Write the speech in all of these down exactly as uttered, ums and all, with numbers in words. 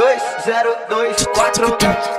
dois zero dois quatro.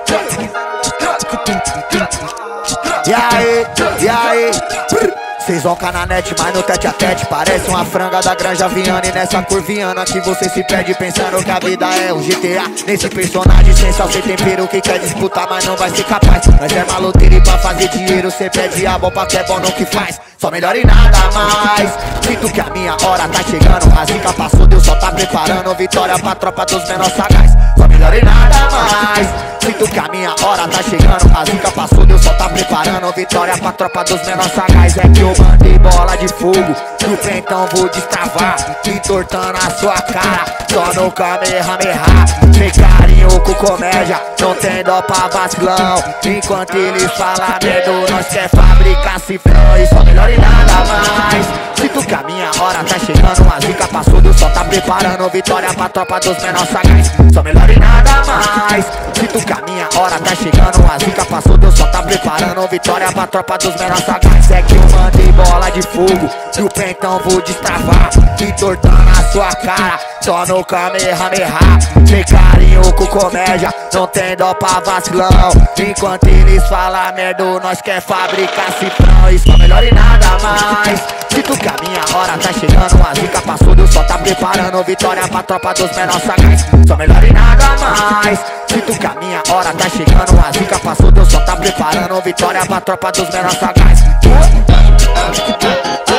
E aí, e aí? Cês vão cá na net, mas no tete a tete parece uma franga da Granja Viana. E nessa curviana que você se perde pensando que a vida é um G T A. Nesse personagem sem sal, sem tempero que quer disputar, mas não vai ser capaz. Mas é maloteiro e pra fazer dinheiro cê pede a bomba que é bom no que faz. Só melhor e nada mais. Sinto que a minha hora tá chegando, a zica passou, Deus só tá preparando vitória pra tropa dos menores sagaz. Só melhor e nada mais. Sinto que a minha hora tá chegando, a zica passou, Deus só tá preparando vitória pra tropa dos menores sagaz. É que eu mandei bola de fogo, no pentão vou destravar, entortando a sua cara, só no Kamehameha. Sem carinho com comédia, não tem dó pra vacilão. Enquanto eles falam medo, nós quer fabricar cifrão. E só melhor e nada mais. Sinto que a minha hora tá chegando, a zica passou, Deus só tá preparando vitória pra tropa dos menores sagaz. Só melhor e nada mais. Sinto que a minha hora tá chegando, a zica passou, Deus só tá preparando vitória pra tropa dos menores sagaz. É que eu mandei bola de fogo, no pentão vou destravar, entortando a sua cara, só no Kamehameha. Sem carinho com comédia, não tem dó pra vacilão. Enquanto eles falam merda, nós quer fabricar cifrão. E só melhor e nada mais. Sinto que a minha hora tá chegando, a zica passou, Deus só tá preparando vitória pra tropa dos menores sagaz. Só melhor e nada mais. Sinto que a minha hora tá chegando, a zica passou, Deus só tá preparando vitória pra tropa dos menores sagaz.